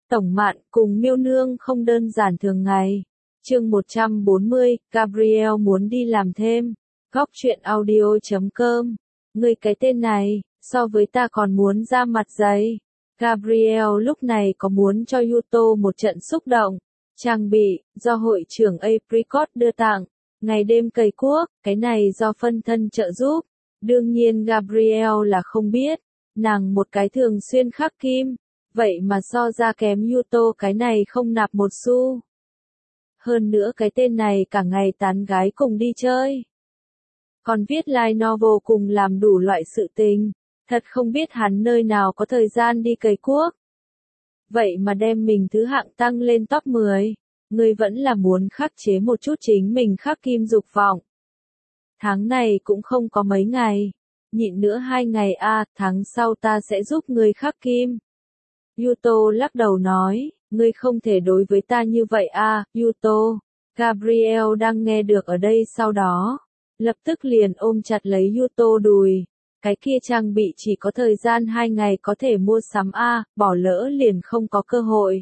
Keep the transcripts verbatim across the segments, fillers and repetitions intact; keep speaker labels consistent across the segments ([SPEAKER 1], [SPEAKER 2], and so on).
[SPEAKER 1] Tổng Mạn cùng Miêu Nương không đơn giản thường ngày. Chương một trăm bốn mươi, Gabriel muốn đi làm thêm. Góc truyện audio chấm com. Ngươi cái tên này, so với ta còn muốn ra mặt dày. Gabriel lúc này có muốn cho Yuto một trận xúc động. Trang bị, do hội trưởng Apricot đưa tặng. Ngày đêm cày cuốc, cái này do phân thân trợ giúp. Đương nhiên Gabriel là không biết. Nàng một cái thường xuyên khắc kim. Vậy mà so ra kém Yuto cái này không nạp một xu. Hơn nữa cái tên này cả ngày tán gái cùng đi chơi. Còn viết light novel cùng làm đủ loại sự tình. Thật không biết hắn nơi nào có thời gian đi cày cuốc. Vậy mà đem mình thứ hạng tăng lên top mười. Ngươi vẫn là muốn khắc chế một chút chính mình khắc kim dục vọng. Tháng này cũng không có mấy ngày. Nhịn nữa hai ngày a, à, tháng sau ta sẽ giúp ngươi khắc kim. Yuto lắc đầu nói, ngươi không thể đối với ta như vậy a, à, Yuto. Gabriel đang nghe được ở đây sau đó. Lập tức liền ôm chặt lấy Yuto đùi. Cái kia trang bị chỉ có thời gian hai ngày có thể mua sắm a, à, bỏ lỡ liền không có cơ hội.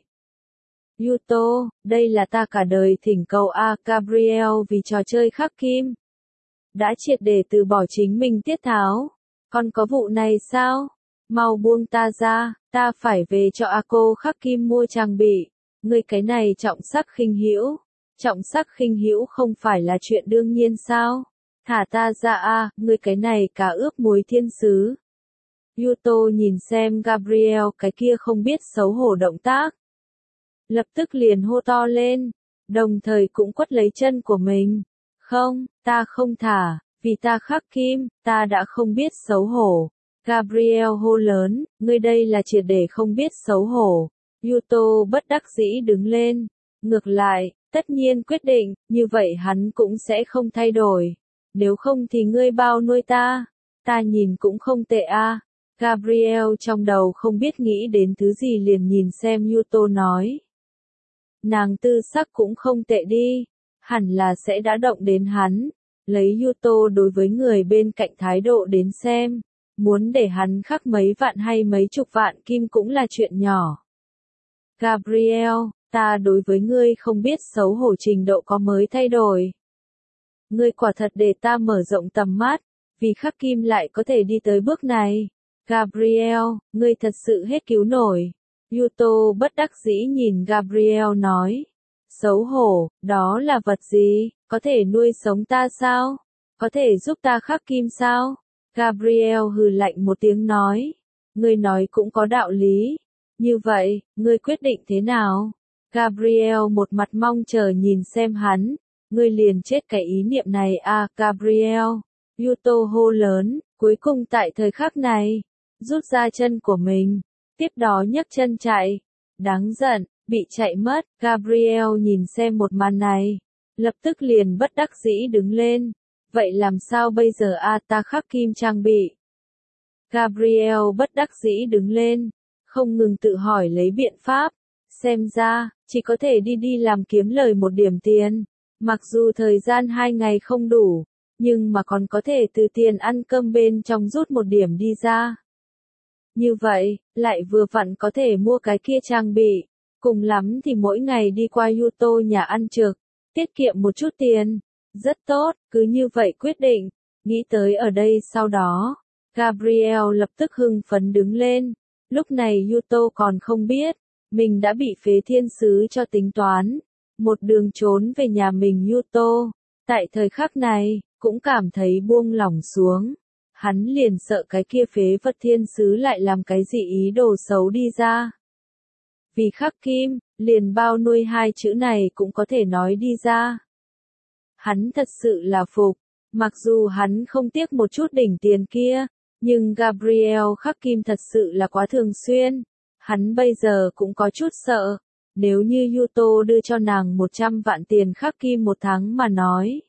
[SPEAKER 1] Yuto, đây là ta cả đời thỉnh cầu a, à, Gabriel vì trò chơi khắc kim. Đã triệt để từ bỏ chính mình tiết tháo. Còn có vụ này sao? Mau buông ta ra, ta phải về cho A cô khắc kim mua trang bị. Ngươi cái này trọng sắc khinh hữu. Trọng sắc khinh hữu không phải là chuyện đương nhiên sao? Thả ta ra a, ngươi cái này cá ướp muối thiên sứ. Yuto nhìn xem Gabriel cái kia không biết xấu hổ động tác. Lập tức liền hô to lên, đồng thời cũng quất lấy chân của mình. Không, ta không thả, vì ta khắc kim, ta đã không biết xấu hổ. Gabriel hô lớn, ngươi đây là triệt để không biết xấu hổ. Yuto bất đắc dĩ đứng lên. Ngược lại, tất nhiên quyết định, như vậy hắn cũng sẽ không thay đổi. Nếu không thì ngươi bao nuôi ta? Ta nhìn cũng không tệ a. À. Gabriel trong đầu không biết nghĩ đến thứ gì liền nhìn xem Yuto nói. Nàng tư sắc cũng không tệ đi. Hẳn là sẽ đã động đến hắn. Lấy Yuto đối với người bên cạnh thái độ đến xem. Muốn để hắn khắc mấy vạn hay mấy chục vạn kim cũng là chuyện nhỏ. Gabriel, ta đối với ngươi không biết xấu hổ trình độ có mới thay đổi. Ngươi quả thật để ta mở rộng tầm mắt, vì khắc kim lại có thể đi tới bước này. Gabriel, ngươi thật sự hết cứu nổi. Yuto bất đắc dĩ nhìn Gabriel nói. Xấu hổ, đó là vật gì? Có thể nuôi sống ta sao? Có thể giúp ta khắc kim sao? Gabriel hừ lạnh một tiếng nói. Ngươi nói cũng có đạo lý. Như vậy, ngươi quyết định thế nào? Gabriel một mặt mong chờ nhìn xem hắn. Ngươi liền chết cái ý niệm này à, Gabriel. Yuto hô lớn, cuối cùng tại thời khắc này. Rút ra chân của mình. Tiếp đó nhấc chân chạy. Đáng giận, bị chạy mất. Gabriel nhìn xem một màn này. Lập tức liền bất đắc dĩ đứng lên. Vậy làm sao bây giờ a, à, ta khắc kim trang bị? Gabriel bất đắc dĩ đứng lên. Không ngừng tự hỏi lấy biện pháp. Xem ra, chỉ có thể đi đi làm kiếm lời một điểm tiền. Mặc dù thời gian hai ngày không đủ, nhưng mà còn có thể từ tiền ăn cơm bên trong rút một điểm đi ra. Như vậy, lại vừa vặn có thể mua cái kia trang bị. Cùng lắm thì mỗi ngày đi qua Yuto nhà ăn trực, tiết kiệm một chút tiền. Rất tốt, cứ như vậy quyết định. Nghĩ tới ở đây sau đó, Gabriel lập tức hưng phấn đứng lên. Lúc này Yuto còn không biết, mình đã bị phế thiên sứ cho tính toán. Một đường trốn về nhà mình Yuto, tại thời khắc này, cũng cảm thấy buông lỏng xuống. Hắn liền sợ cái kia phế vật thiên sứ lại làm cái gì ý đồ xấu đi ra. Vì khắc kim, liền bao nuôi hai chữ này cũng có thể nói đi ra. Hắn thật sự là phục, mặc dù hắn không tiếc một chút đỉnh tiền kia, nhưng Gabriel khắc kim thật sự là quá thường xuyên. Hắn bây giờ cũng có chút sợ. Nếu như Yuto đưa cho nàng một trăm vạn tiền khắc kim một tháng mà nói.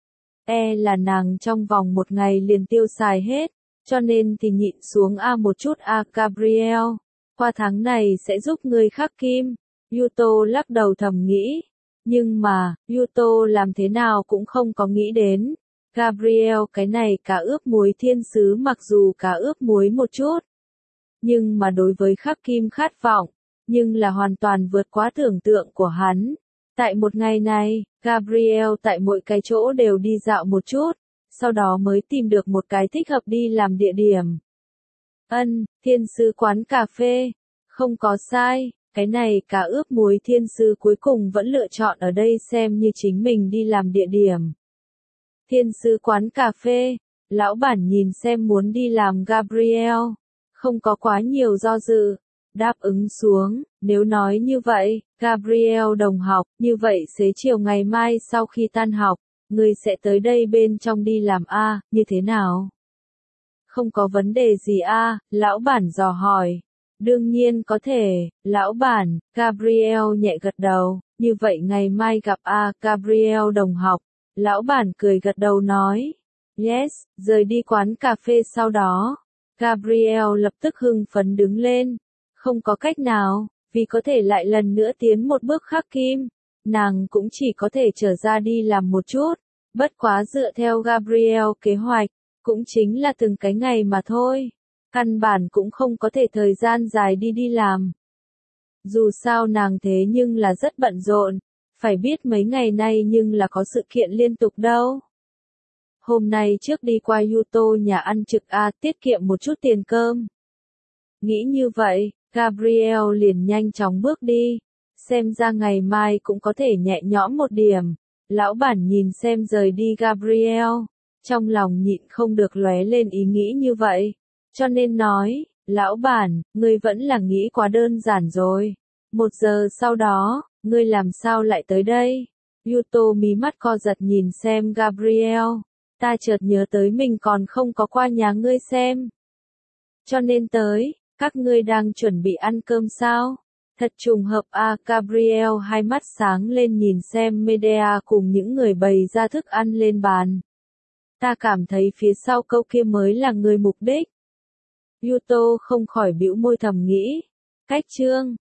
[SPEAKER 1] E là nàng trong vòng một ngày liền tiêu xài hết, cho nên thì nhịn xuống a một chút a, Gabriel. Qua tháng này sẽ giúp ngươi khắc kim. Yuto lắc đầu thầm nghĩ. Nhưng mà, Yuto làm thế nào cũng không có nghĩ đến. Gabriel cái này cá ướp muối thiên sứ mặc dù cá ướp muối một chút. Nhưng mà đối với khắc kim khát vọng. nhưng là hoàn toàn vượt quá tưởng tượng của hắn. Tại một ngày này, Gabriel tại mỗi cái chỗ đều đi dạo một chút, sau đó mới tìm được một cái thích hợp đi làm địa điểm. Ân, thiên sứ quán cà phê. Không có sai, cái này cá ướp muối thiên sứ cuối cùng vẫn lựa chọn ở đây xem như chính mình đi làm địa điểm. Thiên sứ quán cà phê, lão bản nhìn xem muốn đi làm Gabriel, không có quá nhiều do dự, đáp ứng xuống, nếu nói như vậy, Gabriel đồng học, như vậy xế chiều ngày mai sau khi tan học, ngươi sẽ tới đây bên trong đi làm a, như thế nào? Không có vấn đề gì a, lão bản dò hỏi. Đương nhiên có thể, lão bản, Gabriel nhẹ gật đầu, như vậy ngày mai gặp a, Gabriel đồng học. Lão bản cười gật đầu nói, yes, rời đi quán cà phê sau đó. Gabriel lập tức hưng phấn đứng lên, không có cách nào, vì có thể lại lần nữa tiến một bước khắc kim, nàng cũng chỉ có thể trở ra đi làm một chút, bất quá dựa theo Gabriel kế hoạch, cũng chính là từng cái ngày mà thôi, căn bản cũng không có thể thời gian dài đi đi làm. Dù sao nàng thế nhưng là rất bận rộn, phải biết mấy ngày nay nhưng là có sự kiện liên tục đâu. Hôm nay trước đi qua Yuto nhà ăn trực A tiết kiệm một chút tiền cơm. Nghĩ như vậy, Gabriel liền nhanh chóng bước đi, xem ra ngày mai cũng có thể nhẹ nhõm một điểm. Lão bản nhìn xem rời đi Gabriel, trong lòng nhịn không được lóe lên ý nghĩ như vậy, cho nên nói, lão bản, ngươi vẫn là nghĩ quá đơn giản rồi. Một giờ sau đó, ngươi làm sao lại tới đây? Yuto mí mắt co giật nhìn xem Gabriel, ta chợt nhớ tới mình còn không có qua nhà ngươi xem. Cho nên tới, các ngươi đang chuẩn bị ăn cơm sao? Thật trùng hợp a, Gabriel hai mắt sáng lên nhìn xem Medea cùng những người bày ra thức ăn lên bàn. Ta cảm thấy phía sau câu kia mới là người mục đích. Yuto không khỏi bĩu môi thầm nghĩ. Cách chương